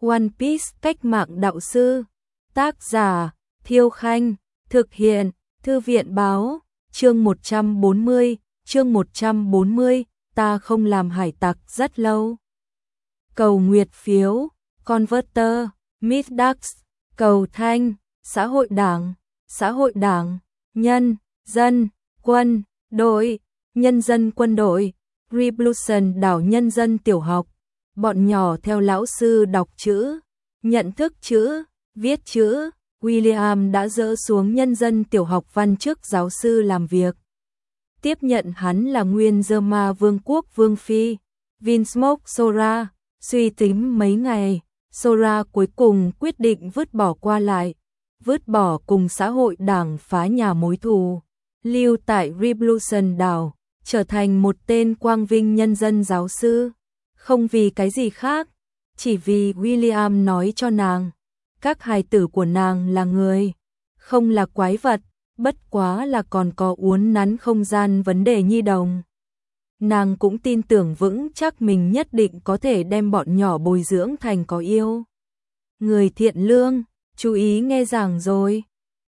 One Piece cách mạng đạo sư. Tác giả Thiêu Khanh. Thực hiện Thư viện Báo. Chương 140, ta không làm hải tặc rất lâu. Cầu nguyệt phiếu, Converter, Midax, cầu thanh, xã hội đảng, nhân, dân, quân, đội, nhân dân quân đội, Revolution đảo nhân dân tiểu học. Bọn nhỏ theo lão sư đọc chữ, nhận thức chữ, viết chữ. William đã dỡ xuống nhân dân tiểu học văn chức giáo sư làm việc. Tiếp nhận hắn là nguyên Zerma vương quốc vương phi, Vinsmoke Sora. Suy tính mấy ngày, Sora cuối cùng quyết định vứt bỏ qua lại, vứt bỏ cùng xã hội đảng phá nhà mối thù, lưu tại Revolution đảo, trở thành một tên quang vinh nhân dân giáo sư. Không vì cái gì khác, chỉ vì William nói cho nàng, các hài tử của nàng là người, không là quái vật, bất quá là còn có uốn nắn không gian vấn đề nhi đồng. Nàng cũng tin tưởng vững chắc mình nhất định có thể đem bọn nhỏ bồi dưỡng thành có yêu. Người thiện lương, chú ý nghe giảng rồi.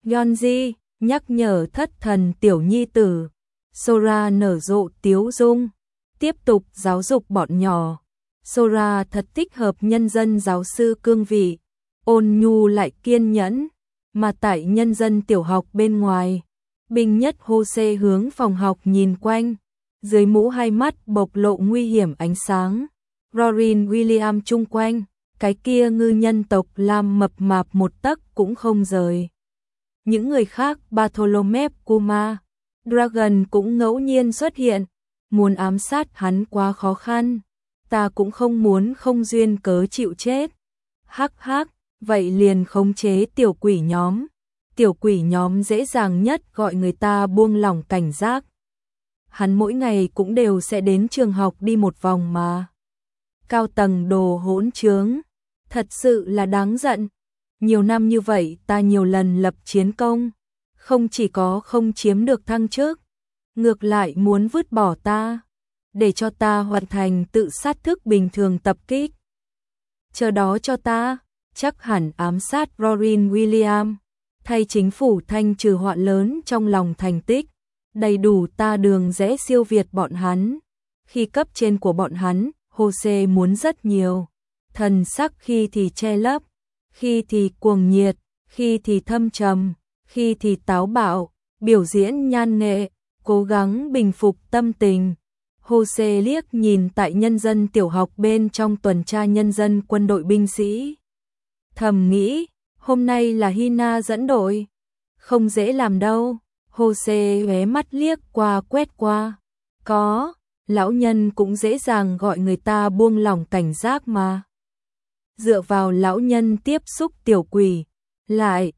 Yonji nhắc nhở thất thần tiểu nhi tử. Sora nở rộ tiếu dung, tiếp tục giáo dục bọn nhỏ. Sora thật thích hợp nhân dân giáo sư cương vị, ôn nhu lại kiên nhẫn, mà tại nhân dân tiểu học bên ngoài, binh nhất Jose hướng phòng học nhìn quanh, dưới mũ hai mắt bộc lộ nguy hiểm ánh sáng. Rorin William chung quanh, cái kia ngư nhân tộc Lam mập mạp một tấc cũng không rời. Những người khác, Bartholomew Kuma, Dragon cũng ngẫu nhiên xuất hiện, muốn ám sát hắn quá khó khăn, ta cũng không muốn không duyên cớ chịu chết. Hắc hắc, vậy liền khống chế tiểu quỷ nhóm. Tiểu quỷ nhóm dễ dàng nhất gọi người ta buông lỏng cảnh giác. Hắn mỗi ngày cũng đều sẽ đến trường học đi một vòng mà. Cao tầng đồ hỗn trướng, thật sự là đáng giận. Nhiều năm như vậy ta nhiều lần lập chiến công, không chỉ có không chiếm được thăng chức, ngược lại muốn vứt bỏ ta, để cho ta hoàn thành tự sát thức bình thường tập kích. Chờ đó cho ta, chắc hẳn ám sát Rorin William, thay chính phủ thanh trừ họa lớn trong lòng thành tích, đầy đủ ta đường rẽ siêu việt bọn hắn. Khi cấp trên của bọn hắn, Jose muốn rất nhiều, thần sắc khi thì che lấp, khi thì cuồng nhiệt, khi thì thâm trầm, khi thì táo bạo, biểu diễn nhan nghệ, cố gắng bình phục tâm tình. Jose liếc nhìn tại nhân dân tiểu học bên trong tuần tra nhân dân quân đội binh sĩ. Thầm nghĩ, hôm nay là Hina dẫn đội, không dễ làm đâu. Jose hé mắt liếc qua quét qua. Có, lão nhân cũng dễ dàng gọi người ta buông lỏng cảnh giác mà. Dựa vào lão nhân tiếp xúc tiểu quỷ, lại,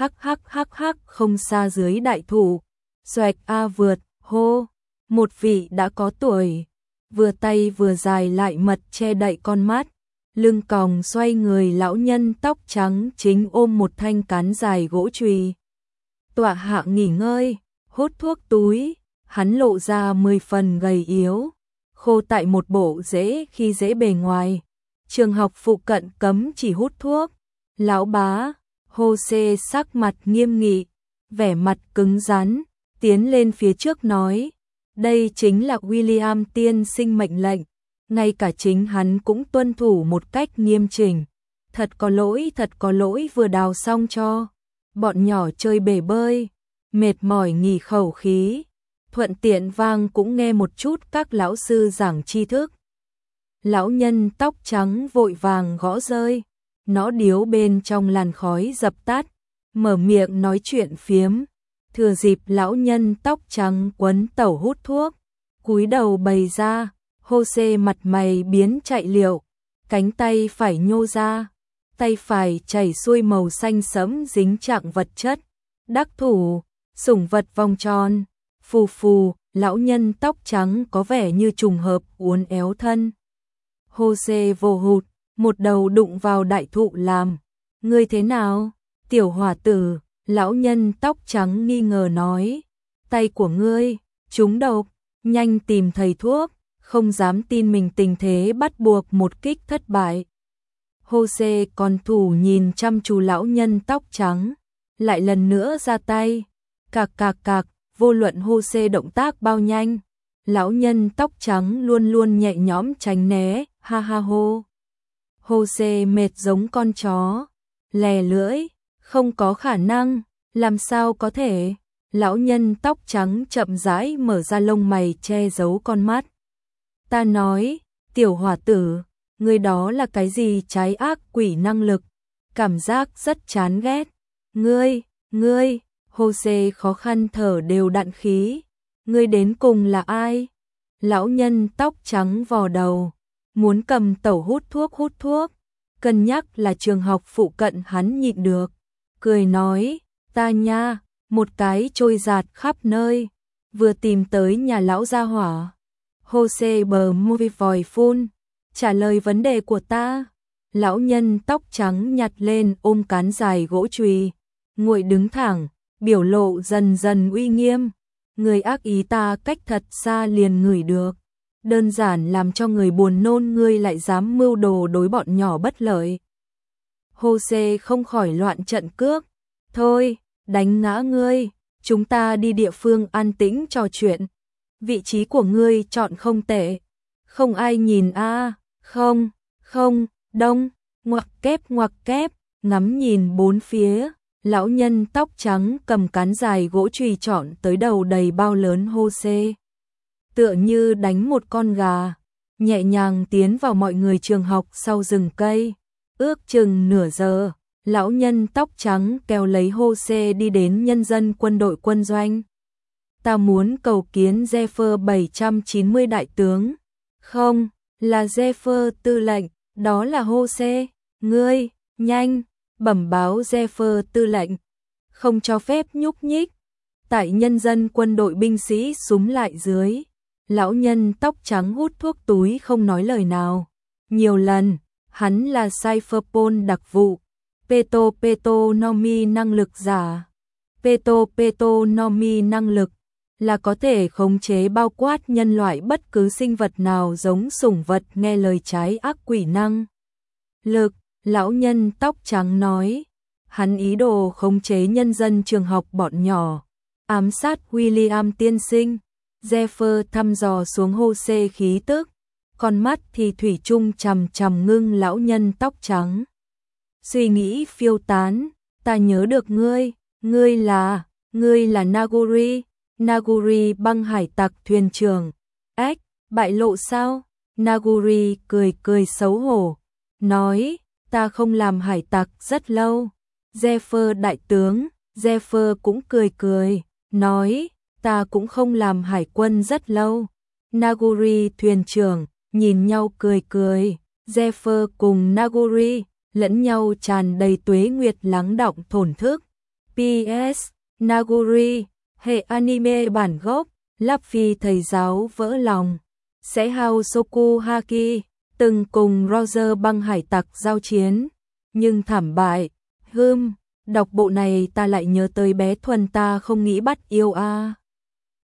hắc không xa dưới đại thụ. Xoẹt a vượt, hô, một vị đã có tuổi, vừa tay vừa dài lại mật che đậy con mắt. Lưng còng xoay người lão nhân tóc trắng chính ôm một thanh cán dài gỗ chùy. Tọa hạ nghỉ ngơi, hút thuốc túi, hắn lộ ra 10 phần gầy yếu, khô tại một bộ rễ khi dễ bề ngoài. Trường học phụ cận cấm chỉ hút thuốc. Lão bá, Jose sắc mặt nghiêm nghị, vẻ mặt cứng rắn, tiến lên phía trước nói, đây chính là William tiên sinh mệnh lệnh, ngay cả chính hắn cũng tuân thủ một cách nghiêm chỉnh. Thật có lỗi vừa đào xong cho bọn nhỏ chơi bể bơi, mệt mỏi nghỉ khẩu khí, thuận tiện vang cũng nghe một chút các lão sư giảng tri thức. Lão nhân tóc trắng vội vàng gõ rơi, nó điếu bên trong làn khói dập tắt, mở miệng nói chuyện phiếm. Thừa dịp lão nhân tóc trắng quấn tẩu hút thuốc, cúi đầu bày ra, Jose mặt mày biến chạy liệu, cánh tay phải nhô ra, tay phải chảy xuôi màu xanh sẫm dính trạng vật chất, đắc thủ, sủng vật vòng tròn, phù phù, lão nhân tóc trắng có vẻ như trùng hợp uốn éo thân. Jose vô hụt, một đầu đụng vào đại thụ làm, ngươi thế nào, tiểu hỏa tử? Lão nhân tóc trắng nghi ngờ nói, tay của ngươi trúng độc, nhanh tìm thầy thuốc. Không dám tin mình tình thế bắt buộc một kích thất bại. Jose còn thủ nhìn chăm chú lão nhân tóc trắng, lại lần nữa ra tay. Cạc cạc cạc, vô luận Jose động tác bao nhanh, lão nhân tóc trắng luôn luôn nhẹ nhõm tránh né, ha ha hô. Jose mệt giống con chó, lè lưỡi, không có khả năng, làm sao có thể. Lão nhân tóc trắng chậm rãi mở ra lông mày che giấu con mắt. Ta nói, tiểu hỏa tử, ngươi đó là cái gì trái ác quỷ năng lực, cảm giác rất chán ghét. Ngươi, Jose khó khăn thở đều đặn khí. Ngươi đến cùng là ai? Lão nhân tóc trắng vò đầu, muốn cầm tẩu hút thuốc, cân nhắc là trường học phụ cận hắn nhịn được, cười nói, ta nha, một cái trôi giạt khắp nơi, vừa tìm tới nhà lão gia hỏa. Jose bờ môi vòi phun, trả lời vấn đề của ta. Lão nhân tóc trắng nhặt lên ôm cán dài gỗ chùy, ngồi đứng thẳng, biểu lộ dần dần uy nghiêm. Người ác ý ta cách thật xa liền ngửi được, đơn giản làm cho người buồn nôn, ngươi lại dám mưu đồ đối bọn nhỏ bất lợi. Jose không khỏi loạn trận cước, thôi, đánh ngã ngươi, chúng ta đi địa phương an tĩnh trò chuyện. Vị trí của ngươi chọn không tệ, không ai nhìn a. Không, đông, ngoặc kép, ngắm nhìn bốn phía. Lão nhân tóc trắng cầm cán dài gỗ chùy chọn tới đầu đầy bao lớn Jose. Tựa như đánh một con gà, nhẹ nhàng tiến vào mọi người trường học sau rừng cây. Ước chừng nửa giờ, lão nhân tóc trắng kéo lấy Jose đi đến nhân dân quân đội quân doanh. Ta muốn cầu kiến Zephyr 790 đại tướng. Không, là Zephyr tư lệnh, đó là Jose. Ngươi, nhanh, bẩm báo Zephyr tư lệnh, không cho phép nhúc nhích. Tại nhân dân quân đội binh sĩ súm lại dưới. Lão nhân tóc trắng hút thuốc túi không nói lời nào. Nhiều lần, hắn là Cypherpol đặc vụ. Peto Nomi năng lực giả. Peto Nomi năng lực là có thể khống chế bao quát nhân loại bất cứ sinh vật nào giống sủng vật nghe lời trái ác quỷ năng lực. Lão nhân tóc trắng nói, hắn ý đồ khống chế nhân dân trường học bọn nhỏ, ám sát William tiên sinh. Zephyr thăm dò xuống Jose khí tức, con mắt thì thủy chung chằm chằm ngưng lão nhân tóc trắng. Suy nghĩ phiêu tán, ta nhớ được ngươi là Naguri băng hải tặc thuyền trưởng. Ếch, bại lộ sao? Naguri cười xấu hổ, nói, ta không làm hải tặc rất lâu. Zephyr đại tướng, Zephyr cũng cười, nói, ta cũng không làm hải quân rất lâu. Naguri thuyền trưởng, nhìn nhau cười. Zephyr cùng Naguri, lẫn nhau tràn đầy tuế nguyệt lắng đọng thổn thức. PS, Naguri, hệ anime bản gốc, Luffy thầy giáo vỡ lòng. Sẽ Hao Soku Haki, từng cùng Roger băng hải tặc giao chiến, nhưng thảm bại. Đọc bộ này ta lại nhớ tới bé Thuần ta không nghĩ bắt yêu a.